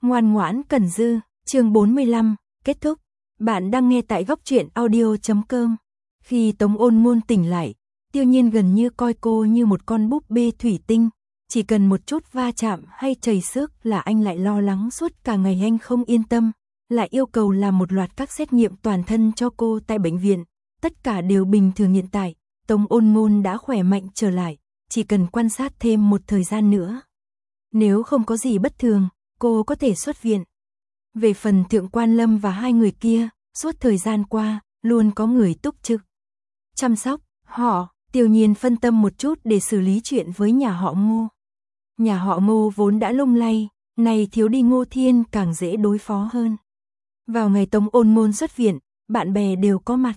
Ngoan ngoãn Cần Dư, chương 45, kết thúc. Bạn đang nghe tại góc truyện audio.com. Khi Tống Ôn Ngôn tỉnh lại, Tiêu Nhiên gần như coi cô như một con búp bê thủy tinh. Chỉ cần một chút va chạm hay chảy xước là anh lại lo lắng suốt cả ngày, anh không yên tâm. Lại yêu cầu làm một loạt các xét nghiệm toàn thân cho cô tại bệnh viện. Tất cả đều bình thường. Hiện tại, Tống Ôn Ngôn đã khỏe mạnh trở lại, chỉ cần quan sát thêm một thời gian nữa. Nếu không có gì bất thường, cô có thể xuất viện. Về phần Thượng Quan Lâm và hai người kia, suốt thời gian qua, luôn có người túc trực chăm sóc họ. Tiêu Nhiên phân tâm một chút để xử lý chuyện với nhà họ Ngô. Nhà họ Ngô vốn đã lung lay, này thiếu đi Ngô Thiên càng dễ đối phó hơn. Vào ngày Tống Ôn Ngôn xuất viện, bạn bè đều có mặt.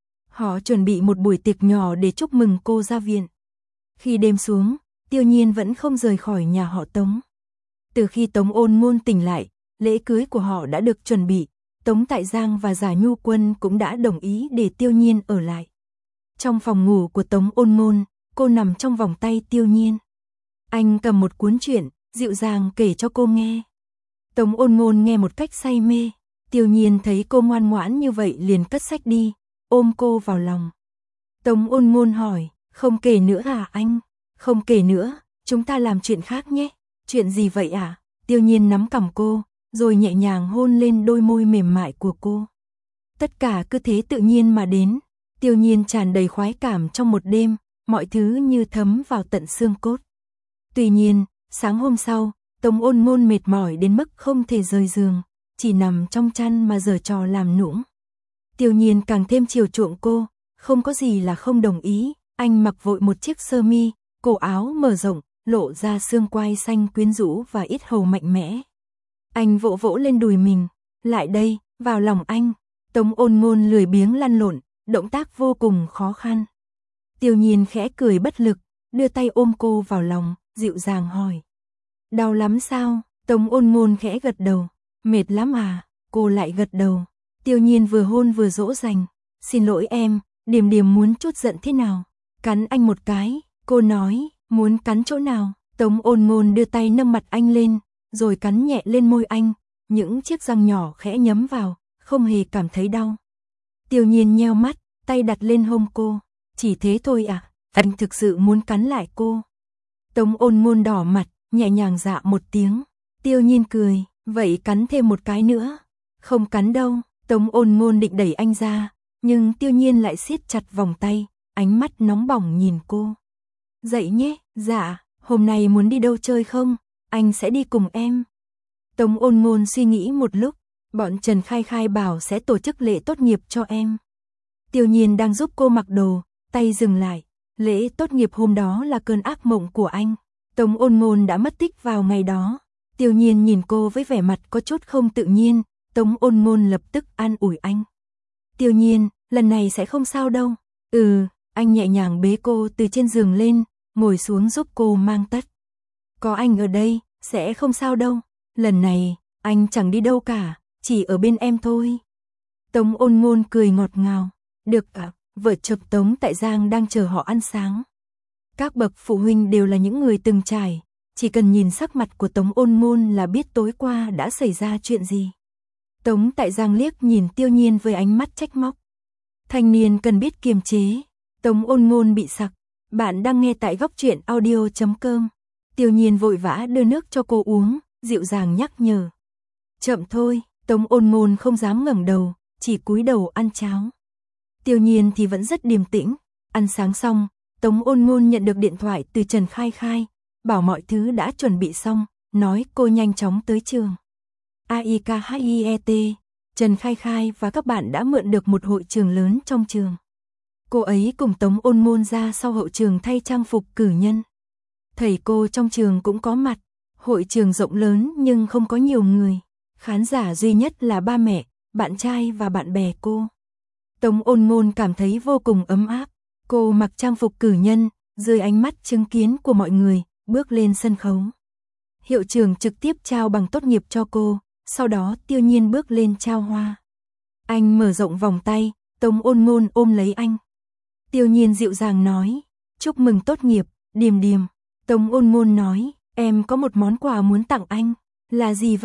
Họ chuẩn bị một buổi tiệc nhỏ để chúc mừng cô ra viện. Khi đêm xuống, Tiêu Nhiên vẫn không rời khỏi nhà họ Tống. Từ khi Tống Ôn Ngôn tỉnh lại, lễ cưới của họ đã được chuẩn bị. Tống Tại Giang và Giả Nhu Quân cũng đã đồng ý để Tiêu Nhiên ở lại. Trong phòng ngủ của Tống Ôn Ngôn, cô nằm trong vòng tay Tiêu Nhiên. Anh cầm một cuốn truyện, dịu dàng kể cho cô nghe. Tống Ôn Ngôn nghe một cách say mê. Tiêu Nhiên thấy cô ngoan ngoãn như vậy liền cất sách đi, ôm cô vào lòng. Tống Ôn Ngôn hỏi, không kể nữa à anh? Không kể nữa, chúng ta làm chuyện khác nhé. Chuyện gì vậy à? Tiêu Nhiên nắm cằm cô, rồi nhẹ nhàng hôn lên đôi môi mềm mại của cô. Tất cả cứ thế tự nhiên mà đến. Tiêu Nhiên tràn đầy khoái cảm trong một đêm, mọi thứ như thấm vào tận xương cốt. Tuy nhiên, sáng hôm sau, Tống Ôn Ngôn mệt mỏi đến mức không thể rời giường, chỉ nằm trong chăn mà giở trò làm nũng. Tiêu Nhiên càng thêm chiều chuộng cô, không có gì là không đồng ý. Anh mặc vội một chiếc sơ mi, cổ áo mở rộng, lộ ra xương quai xanh quyến rũ và yết hầu mạnh mẽ. Anh vỗ vỗ lên đùi mình, lại đây, vào lòng anh. Tống Ôn Ngôn lười biếng lăn lộn, động tác vô cùng khó khăn. Tiêu Nhiên khẽ cười bất lực, đưa tay ôm cô vào lòng, dịu dàng hỏi. Đau lắm sao? Tống Ôn Ngôn khẽ gật đầu. Mệt lắm à? Cô lại gật đầu. Tiêu Nhiên vừa hôn vừa dỗ dành. Xin lỗi em, Điềm Điềm muốn chút giận thế nào? Cắn anh một cái, cô nói. Muốn cắn chỗ nào? Tống Ôn Ngôn đưa tay nâng mặt anh lên, rồi cắn nhẹ lên môi anh. Những chiếc răng nhỏ khẽ nhấm vào, không hề cảm thấy đau. Tiêu Nhiên nheo mắt, tay đặt lên hông cô. Chỉ thế thôi à? Anh thực sự muốn cắn lại cô. Tống Ôn Ngôn đỏ mặt, nhẹ nhàng dạ một tiếng. Tiêu Nhiên cười, vậy cắn thêm một cái nữa. Không cắn đâu. Tống Ôn Ngôn định đẩy anh ra, nhưng Tiêu Nhiên lại siết chặt vòng tay, ánh mắt nóng bỏng nhìn cô. Dậy nhé. Dạ, hôm nay muốn đi đâu chơi không? Anh sẽ đi cùng em. Tống Ôn Ngôn suy nghĩ một lúc, bọn Trần Khai Khai bảo sẽ tổ chức lễ tốt nghiệp cho em. Tiêu Nhiên đang giúp cô mặc đồ, tay dừng lại. Lễ tốt nghiệp hôm đó là cơn ác mộng của anh. Tống Ôn Ngôn đã mất tích vào ngày đó. Tiêu Nhiên nhìn cô với vẻ mặt có chút không tự nhiên. Tống Ôn Ngôn lập tức an ủi anh. Tiêu Nhiên, lần này sẽ không sao đâu. Anh nhẹ nhàng bế cô từ trên giường lên, ngồi xuống giúp cô mang tất. Có anh ở đây, sẽ không sao đâu. Lần này, anh chẳng đi đâu cả, chỉ ở bên em thôi. Tống Ôn Ngôn cười ngọt ngào. Được ạ, vợ chồng Tống Tại Giang đang chờ họ ăn sáng. Các bậc phụ huynh đều là những người từng trải, chỉ cần nhìn sắc mặt của Tống Ôn Ngôn là biết tối qua đã xảy ra chuyện gì. Tống Tại Giang liếc nhìn Tiêu Nhiên với ánh mắt trách móc. Thanh niên cần biết kiềm chế. Tống Ôn Ngôn bị sặc. Bạn đang nghe tại góc truyện audio.com. Tiêu Nhiên vội vã đưa nước cho cô uống, dịu dàng nhắc nhở. Chậm thôi. Tống Ôn Ngôn không dám ngẩng đầu, chỉ cúi đầu ăn cháo. Tiêu Nhiên thì vẫn rất điềm tĩnh. Ăn sáng xong, Tống Ôn Ngôn nhận được điện thoại từ Trần Khai Khai, bảo mọi thứ đã chuẩn bị xong, nói cô nhanh chóng tới trường. AIKHIET, Trần Khai Khai và các bạn đã mượn được một hội trường lớn trong trường. Cô ấy cùng Tống Ôn Ngôn ra sau hậu trường thay trang phục cử nhân. Thầy cô trong trường cũng có mặt. Hội trường rộng lớn nhưng không có nhiều người. Khán giả duy nhất là ba mẹ, bạn trai và bạn bè cô. Tống Ôn Ngôn cảm thấy vô cùng ấm áp. Cô mặc trang phục cử nhân, dưới ánh mắt chứng kiến của mọi người, bước lên sân khấu. Hiệu trưởng trực tiếp trao bằng tốt nghiệp cho cô, sau đó Tiêu Nhiên bước lên trao hoa. Anh mở rộng vòng tay, Tống Ôn Ngôn ôm lấy anh. Tiêu Nhiên dịu dàng nói, chúc mừng tốt nghiệp, Điềm Điềm. Tống Ôn Ngôn nói, em có một món quà muốn tặng anh. Là gì vậy?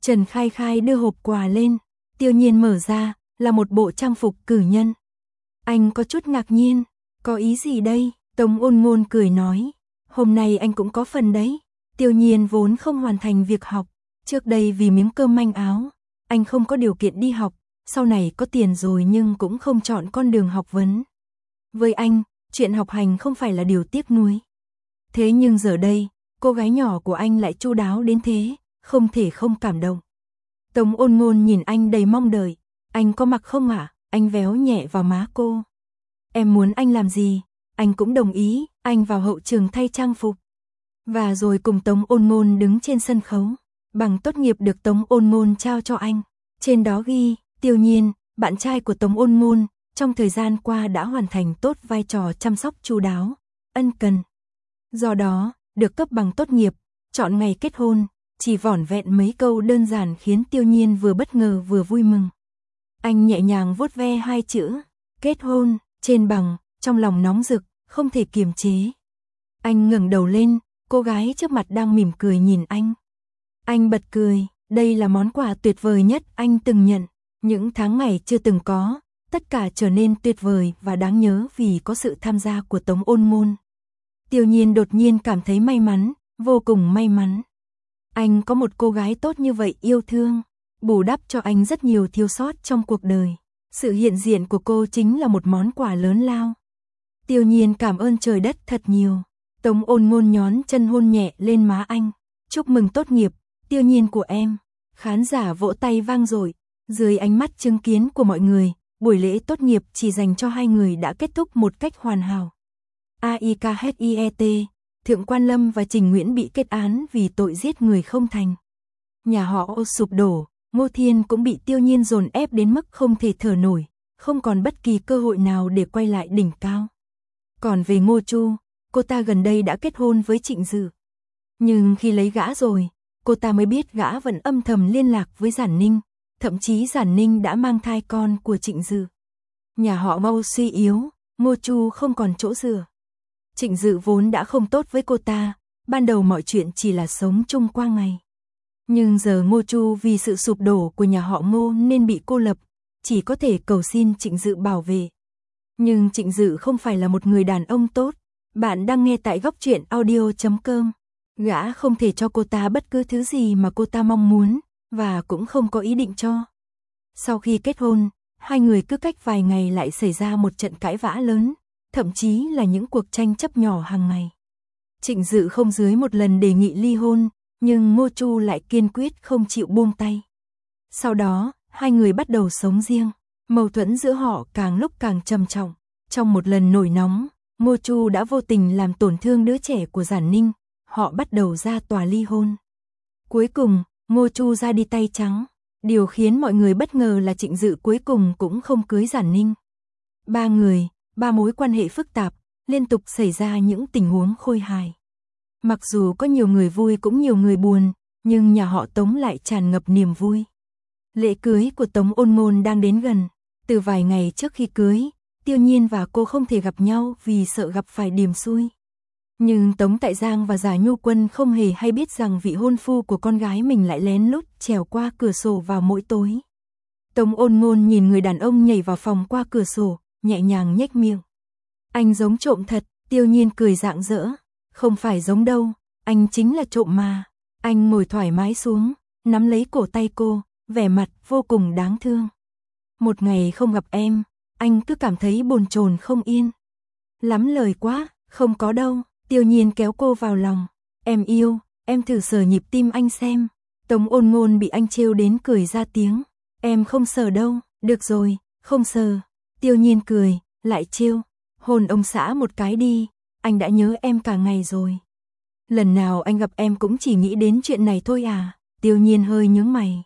Trần Khai Khai đưa hộp quà lên, Tiêu Nhiên mở ra, là một bộ trang phục cử nhân. Anh có chút ngạc nhiên, có ý gì đây? Tống Ôn Ngôn cười nói, hôm nay anh cũng có phần đấy. Tiêu Nhiên vốn không hoàn thành việc học, trước đây vì miếng cơm manh áo, anh không có điều kiện đi học, sau này có tiền rồi nhưng cũng không chọn con đường học vấn. Với anh, chuyện học hành không phải là điều tiếc nuối. Thế nhưng giờ đây, cô gái nhỏ của anh lại chu đáo đến thế, không thể không cảm động. Tống Ôn Ngôn nhìn anh đầy mong đợi, anh có mặc không ạ? Anh véo nhẹ vào má cô. Em muốn anh làm gì? Anh cũng đồng ý, anh vào hậu trường thay trang phục. Và rồi cùng Tống Ôn Ngôn đứng trên sân khấu, bằng tốt nghiệp được Tống Ôn Ngôn trao cho anh. Trên đó ghi, Tiêu Nhiên, bạn trai của Tống Ôn Ngôn, trong thời gian qua đã hoàn thành tốt vai trò chăm sóc chu đáo, ân cần. Do đó, được cấp bằng tốt nghiệp, chọn ngày kết hôn, chỉ vỏn vẹn mấy câu đơn giản khiến Tiêu Nhiên vừa bất ngờ vừa vui mừng. Anh nhẹ nhàng vuốt ve hai chữ, kết hôn, trên bằng, trong lòng nóng rực, không thể kiềm chế. Anh ngẩng đầu lên, cô gái trước mặt đang mỉm cười nhìn anh. Anh bật cười, đây là món quà tuyệt vời nhất anh từng nhận. Những tháng ngày chưa từng có, tất cả trở nên tuyệt vời và đáng nhớ vì có sự tham gia của Tống Ôn Ngôn. Tiêu Nhiên đột nhiên cảm thấy may mắn, vô cùng may mắn. Anh có một cô gái tốt như vậy yêu thương, bù đắp cho anh rất nhiều thiếu sót trong cuộc đời. Sự hiện diện của cô chính là một món quà lớn lao. Tiêu Nhiên cảm ơn trời đất thật nhiều. Tống Ôn Ngôn nhón chân hôn nhẹ lên má anh. Chúc mừng tốt nghiệp, Tiêu Nhiên của em. Khán giả vỗ tay vang dội. Dưới ánh mắt chứng kiến của mọi người, buổi lễ tốt nghiệp chỉ dành cho hai người đã kết thúc một cách hoàn hảo. AIKHIET, Thượng Quan Lâm và Trình Nguyễn bị kết án vì tội giết người không thành. Nhà họ Ô sụp đổ, Ngô Thiên cũng bị Tiêu Nhiên dồn ép đến mức không thể thở nổi, không còn bất kỳ cơ hội nào để quay lại đỉnh cao. Còn về Ngô Chu, cô ta gần đây đã kết hôn với Trịnh Dự. Nhưng khi lấy gã rồi, cô ta mới biết gã vẫn âm thầm liên lạc với Giản Ninh, thậm chí Giản Ninh đã mang thai con của Trịnh Dự. Nhà họ Ngô suy yếu, Ngô Chu không còn chỗ dựa. Trịnh Dự vốn đã không tốt với cô ta, ban đầu mọi chuyện chỉ là sống chung qua ngày. Nhưng giờ Ngô Chu vì sự sụp đổ của nhà họ Ngô nên bị cô lập, chỉ có thể cầu xin Trịnh Dự bảo vệ. Nhưng Trịnh Dự không phải là một người đàn ông tốt. Bạn đang nghe tại Góc Truyện Audio.com. Gã không thể cho cô ta bất cứ thứ gì mà cô ta mong muốn, và cũng không có ý định cho. Sau khi kết hôn, hai người cứ cách vài ngày lại xảy ra một trận cãi vã lớn, thậm chí là những cuộc tranh chấp nhỏ hàng ngày. Trịnh Dự không dưới một lần đề nghị ly hôn, nhưng Ngô Chu lại kiên quyết không chịu buông tay. Sau đó, hai người bắt đầu sống riêng, mâu thuẫn giữa họ càng lúc càng trầm trọng. Trong một lần nổi nóng, Ngô Chu đã vô tình làm tổn thương đứa trẻ của Giản Ninh, họ bắt đầu ra tòa ly hôn. Cuối cùng, Ngô Chu ra đi tay trắng, điều khiến mọi người bất ngờ là Trịnh Dự cuối cùng cũng không cưới Giản Ninh. Ba người, ba mối quan hệ phức tạp, liên tục xảy ra những tình huống khôi hài. Mặc dù có nhiều người vui cũng nhiều người buồn, nhưng nhà họ Tống lại tràn ngập niềm vui. Lễ cưới của Tống Ôn Ngôn đang đến gần. Từ vài ngày trước khi cưới, Tiêu Nhiên và cô không thể gặp nhau vì sợ gặp phải điềm xui. Nhưng Tống Tại Giang và Giả Nhu Quân không hề hay biết rằng vị hôn phu của con gái mình lại lén lút trèo qua cửa sổ vào mỗi tối. Tống Ôn Ngôn nhìn người đàn ông nhảy vào phòng qua cửa sổ, nhẹ nhàng nhếch miệng. Anh giống trộm thật, Tiêu Nhiên cười rạng rỡ. Không phải giống đâu, anh chính là trộm mà. Anh ngồi thoải mái xuống, nắm lấy cổ tay cô, vẻ mặt vô cùng đáng thương. Một ngày không gặp em, anh cứ cảm thấy bồn chồn không yên. Lắm lời quá, không có đâu. Tiêu Nhiên kéo cô vào lòng. Em yêu, em thử sờ nhịp tim anh xem. Tống Ôn Ngôn bị anh trêu đến cười ra tiếng. Em không sờ đâu, được rồi, không sờ. Tiêu Nhiên cười, lại trêu. Hôn ông xã một cái đi, anh đã nhớ em cả ngày rồi. Lần nào anh gặp em cũng chỉ nghĩ đến chuyện này thôi à? Tiêu Nhiên hơi nhướng mày.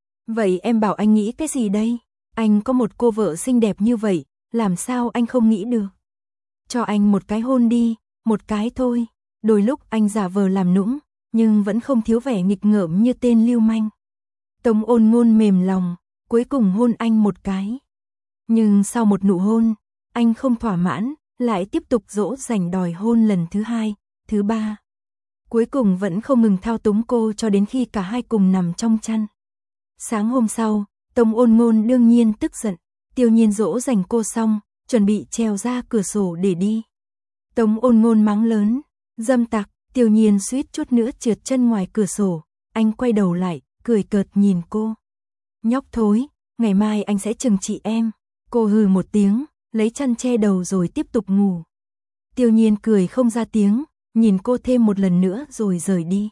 Vậy em bảo anh nghĩ cái gì đây? Anh có một cô vợ xinh đẹp như vậy, làm sao anh không nghĩ được? Cho anh một cái hôn đi, một cái thôi. Đôi lúc anh giả vờ làm nũng, nhưng vẫn không thiếu vẻ nghịch ngợm như tên lưu manh. Tống Ôn Ngôn mềm lòng, cuối cùng hôn anh một cái. Nhưng sau một nụ hôn, anh không thỏa mãn, lại tiếp tục dỗ dành đòi hôn lần thứ hai, thứ ba. Cuối cùng vẫn không ngừng thao túng cô cho đến khi cả hai cùng nằm trong chăn. Sáng hôm sau, Tống Ôn Ngôn đương nhiên tức giận, Tiêu Nhiên dỗ dành cô xong, chuẩn bị trèo ra cửa sổ để đi. Tống Ôn Ngôn mắng lớn, dâm tặc, Tiêu Nhiên suýt chút nữa trượt chân ngoài cửa sổ, anh quay đầu lại, cười cợt nhìn cô. Nhóc thối, ngày mai anh sẽ trừng trị em. Cô hừ một tiếng, lấy chăn che đầu rồi tiếp tục ngủ. Tiêu Nhiên cười không ra tiếng, nhìn cô thêm một lần nữa rồi rời đi.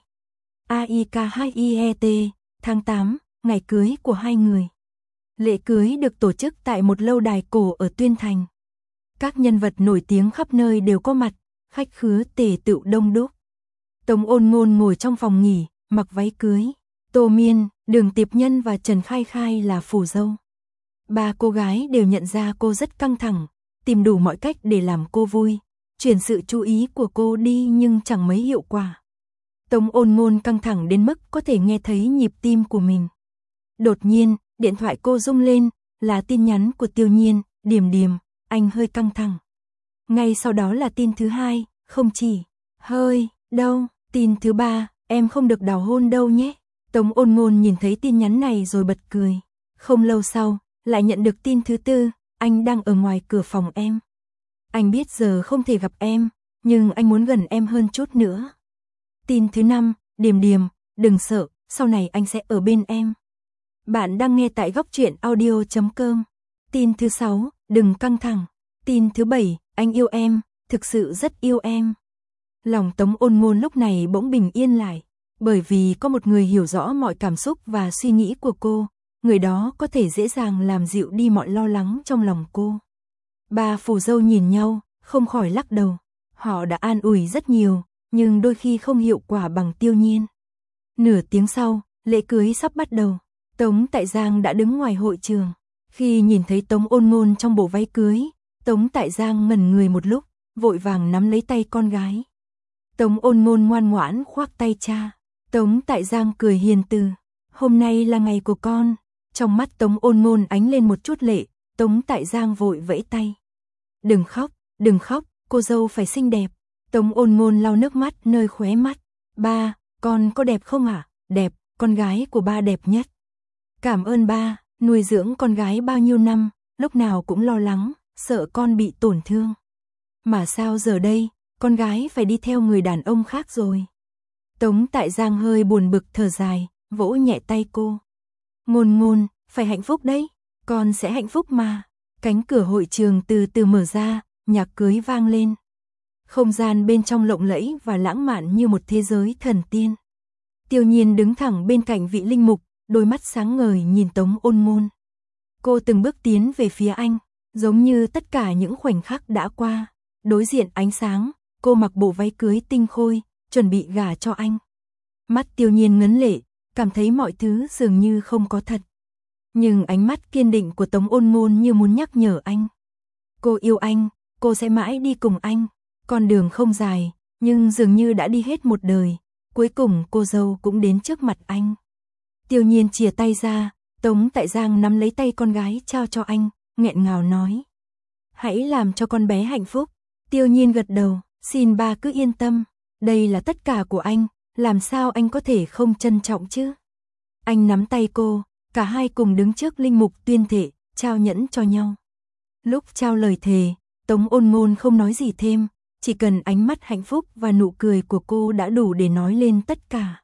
AIKHIET, tháng 8, ngày cưới của hai người. Lễ cưới được tổ chức tại một lâu đài cổ ở Tuyên Thành. Các nhân vật nổi tiếng khắp nơi đều có mặt, khách khứa tề tựu đông đúc. Tống Ôn Ngôn ngồi trong phòng nghỉ, mặc váy cưới. Tô Miên, Đường Tiệp Nhân và Trần Khai Khai là phù dâu. Ba cô gái đều nhận ra cô rất căng thẳng, tìm đủ mọi cách để làm cô vui, chuyển sự chú ý của cô đi nhưng chẳng mấy hiệu quả. Tống Ôn Ngôn căng thẳng đến mức có thể nghe thấy nhịp tim của mình. Đột nhiên, điện thoại cô rung lên, là tin nhắn của Tiêu Nhiên, Điềm Điềm, anh hơi căng thẳng. Ngay sau đó là tin thứ hai, không chỉ, hơi, đâu, tin thứ ba, em không được đào hôn đâu nhé. Tống Ôn Ngôn nhìn thấy tin nhắn này rồi bật cười. Không lâu sau, lại nhận được tin thứ tư, anh đang ở ngoài cửa phòng em. Anh biết giờ không thể gặp em, nhưng anh muốn gần em hơn chút nữa. Tin thứ năm, Điềm Điềm, đừng sợ, sau này anh sẽ ở bên em. Bạn đang nghe tại Góc Truyện Audio.com. Tin thứ 6, đừng căng thẳng. Tin thứ 7, anh yêu em, thực sự rất yêu em. Lòng Tống Ôn Ngôn lúc này bỗng bình yên lại, bởi vì có một người hiểu rõ mọi cảm xúc và suy nghĩ của cô, người đó có thể dễ dàng làm dịu đi mọi lo lắng trong lòng cô. Ba phù dâu nhìn nhau, không khỏi lắc đầu. Họ đã an ủi rất nhiều, nhưng đôi khi không hiệu quả bằng Tiêu Nhiên. Nửa tiếng sau, lễ cưới sắp bắt đầu. Tống Tại Giang đã đứng ngoài hội trường. Khi nhìn thấy Tống Ôn Ngôn trong bộ váy cưới, Tống Tại Giang ngẩn người một lúc, vội vàng nắm lấy tay con gái. Tống Ôn Ngôn ngoan ngoãn khoác tay cha. Tống Tại Giang cười hiền từ. Hôm nay là ngày của con. Trong mắt Tống Ôn Ngôn ánh lên một chút lệ, Tống Tại Giang vội vẫy tay. Đừng khóc, cô dâu phải xinh đẹp. Tống Ôn Ngôn lau nước mắt nơi khóe mắt. Ba, con có đẹp không ạ? Đẹp, con gái của ba đẹp nhất. Cảm ơn ba, nuôi dưỡng con gái bao nhiêu năm, lúc nào cũng lo lắng, sợ con bị tổn thương. Mà sao giờ đây, con gái phải đi theo người đàn ông khác rồi. Tống Tại Giang hơi buồn bực thở dài, vỗ nhẹ tay cô. Ngôn Ngôn, phải hạnh phúc đấy, con sẽ hạnh phúc mà. Cánh cửa hội trường từ từ mở ra, nhạc cưới vang lên. Không gian bên trong lộng lẫy và lãng mạn như một thế giới thần tiên. Tiêu Nhiên đứng thẳng bên cạnh vị linh mục, đôi mắt sáng ngời nhìn Tống Ôn Ngôn. Cô từng bước tiến về phía anh, giống như tất cả những khoảnh khắc đã qua. Đối diện ánh sáng, cô mặc bộ váy cưới tinh khôi, chuẩn bị gả cho anh. Mắt Tiêu Nhiên ngấn lệ, cảm thấy mọi thứ dường như không có thật. Nhưng ánh mắt kiên định của Tống Ôn Ngôn như muốn nhắc nhở anh. Cô yêu anh, cô sẽ mãi đi cùng anh. Con đường không dài, nhưng dường như đã đi hết một đời. Cuối cùng cô dâu cũng đến trước mặt anh. Tiêu Nhiên chìa tay ra, Tống Tại Giang nắm lấy tay con gái trao cho anh, nghẹn ngào nói. Hãy làm cho con bé hạnh phúc. Tiêu Nhiên gật đầu, xin ba cứ yên tâm. Đây là tất cả của anh, làm sao anh có thể không trân trọng chứ? Anh nắm tay cô, cả hai cùng đứng trước linh mục tuyên thệ, trao nhẫn cho nhau. Lúc trao lời thề, Tống Ôn Ngôn không nói gì thêm, chỉ cần ánh mắt hạnh phúc và nụ cười của cô đã đủ để nói lên tất cả.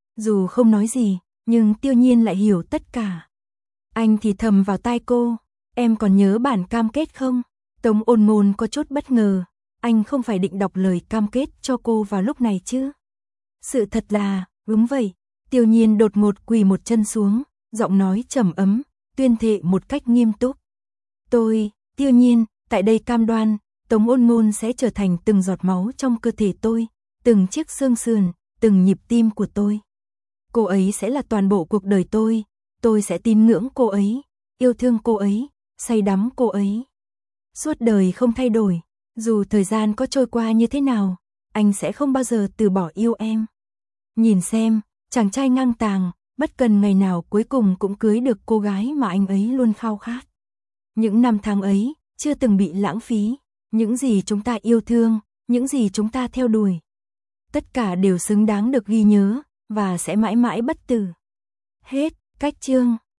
Dù không nói gì, nhưng Tiêu Nhiên lại hiểu tất cả. Anh thì thầm vào tai cô, em còn nhớ bản cam kết không? Tống Ôn Ngôn có chút bất ngờ, anh không phải định đọc lời cam kết cho cô vào lúc này chứ? Sự thật là, đúng vậy. Tiêu Nhiên đột ngột quỳ một chân xuống, giọng nói trầm ấm, tuyên thệ một cách nghiêm túc. Tôi, Tiêu Nhiên, tại đây cam đoan, Tống Ôn Ngôn sẽ trở thành từng giọt máu trong cơ thể tôi, từng chiếc xương sườn, từng nhịp tim của tôi. Cô ấy sẽ là toàn bộ cuộc đời tôi sẽ tín ngưỡng cô ấy, yêu thương cô ấy, say đắm cô ấy. Suốt đời không thay đổi, dù thời gian có trôi qua như thế nào, anh sẽ không bao giờ từ bỏ yêu em. Nhìn xem, chàng trai ngang tàng, bất cần ngày nào cuối cùng cũng cưới được cô gái mà anh ấy luôn khao khát. Những năm tháng ấy, chưa từng bị lãng phí, những gì chúng ta yêu thương, những gì chúng ta theo đuổi. Tất cả đều xứng đáng được ghi nhớ, và sẽ mãi mãi bất tử. Hết. Cách chương